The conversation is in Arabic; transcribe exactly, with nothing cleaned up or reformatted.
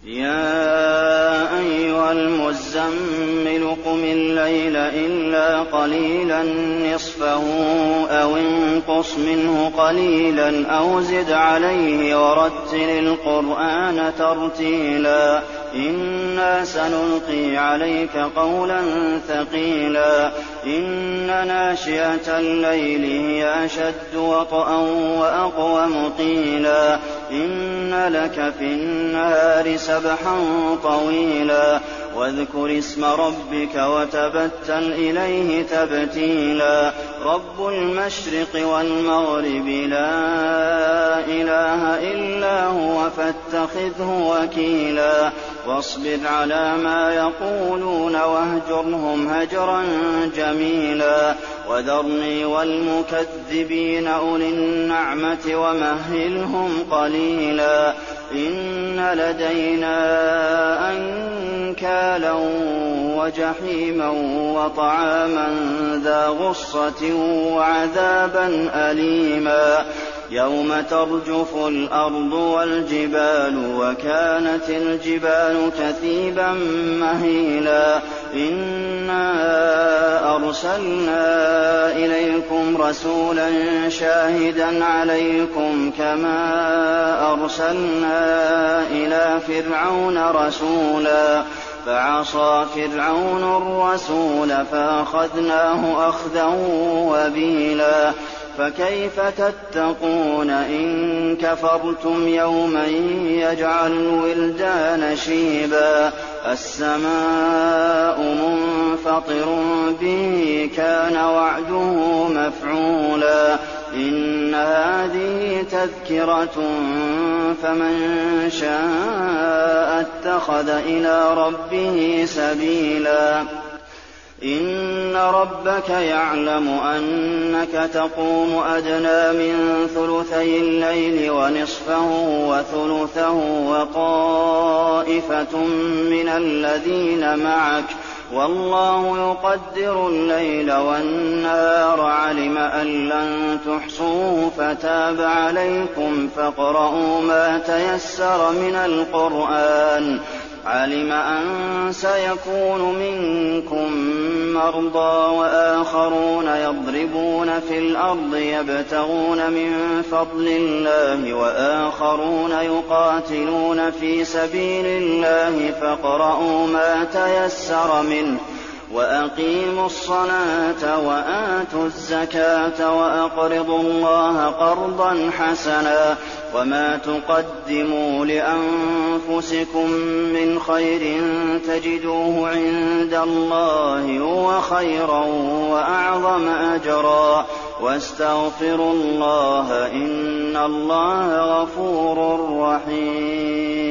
يَا أَيُّهَا الْمُزَّمِّلُ قُمِ اللَّيْلَ إِلَّا قَلِيلًا نِّصْفَهُ أَوِ انقُصْ مِنْهُ قَلِيلًا أَوْ زِدْ عَلَيْهِ وَرَتِّلِ الْقُرْآنَ تَرْتِيلًا إِنَّا سَنُلْقِي عَلَيْكَ قَوْلًا ثَقِيلًا إِنَّ نَاشِئَةَ اللَّيْلِ هِيَ أَشَدُّ وَطْئًا وَأَقْوَمُ قِيلًا إِنَّ لَكَ فِي النَّهَارِ سَبْحًا طَوِيلًا وَاذْكُرِ اسْمَ رَبِّكَ وَتَبَتَّلْ إِلَيْهِ تَبْتِيلًا رَبُّ الْمَشْرِقِ وَالْمَغْرِبِ لَا إِلَٰهَ إِلَّا هُوَ فَاتَّخِذْهُ وَكِيلًا وَاصْبِرْ عَلَىٰ مَا يَقُولُونَ وَاهْجُرْهُمْ هَجْرًا جَمِيلًا وَذَرْنِي وَالْمُكَذِّبِينَ أُولِي النَّعْمَةِ وَمَهِّلْهُمْ قَلِيلًا إِنَّ لَدَيْنَا أَنكَالًا وَجَحِيمًا وَطَعَامًا ذَا غُصَّةٍ وَعَذَابًا أَلِيمًا يَوْمَ تَرْجُفُ الْأَرْضُ وَالْجِبَالُ وَكَانَتِ الْجِبَالُ كَثِيبًا مَّهِيلًا إِنَّا أَرْسَلْنَا إِلَيْكُمْ رَسُولًا شَاهِدًا عَلَيْكُمْ كَمَا أَرْسَلْنَا إِلَىٰ فِرْعَوْنَ رَسُولًا فَعَصَىٰ فِرْعَوْنُ الرَّسُولَ فَأَخَذْنَاهُ أَخْذًا وَبِيلًا فَكَيْفَ تَتَّقُونَ إِن كَفَرْتُمْ يَوْمًا يَجْعَلُ الْوِلْدَانَ شِيبًا السَّمَاءُ مُنفَطِرٌ بِهِ كَانَ وَعْدُهُ مَفْعُولًا إِنَّ هَٰذِهِ تَذْكِرَةٌ فَمَن شَاءَ اتَّخَذَ إِلَىٰ رَبِّهِ سَبِيلًا إِنَّ رَبَّكَ يَعْلَمُ أَنَّكَ تَقُومُ أَدْنَىٰ مِن ثُلُثَيِ اللَّيْلِ وَنِصْفَهُ وَثُلُثَهُ وَطَائِفَةٌ مِّنَ الَّذِينَ مَعَكَ ۚ وَاللَّهُ يُقَدِّرُ اللَّيْلَ وَالنَّهَارَ عَلِمَ أَن لَّن تُحْصُوهُ فَتَابَ عَلَيْكُمْ فَاقْرَءُوا مَا تَيَسَّرَ مِنَ الْقُرْآنِ عَلِمَ أَن سَيَكُونُ مِنكُم مَّرْضَىٰ وَآخَرُونَ يَضْرِبُونَ فِي الْأَرْضِ يَبْتَغُونَ مِن فَضْلِ اللَّهِ وَآخَرُونَ يُقَاتِلُونَ فِي سَبِيلِ اللَّهِ فَاقْرَءُوا مَا تَيَسَّرَ مِنْهُ وَأَقِيمُوا الصَّلَاةَ وَآتُوا الزَّكَاةَ وَأَقْرِضُوا اللَّهَ قَرْضًا حَسَنًا وَمَا تُقَدِّمُوا لِأَنفُسِكُم مِّنْ خَيْرٍ تَجِدُوهُ عِندَ اللَّهِ هُوَ خَيْرًا وَأَعْظَمَ أَجْرًا وَاسْتَغْفِرُوا اللَّهَ ۖ إِنَّ اللَّهَ غَفُورٌ رَّحِيمٌ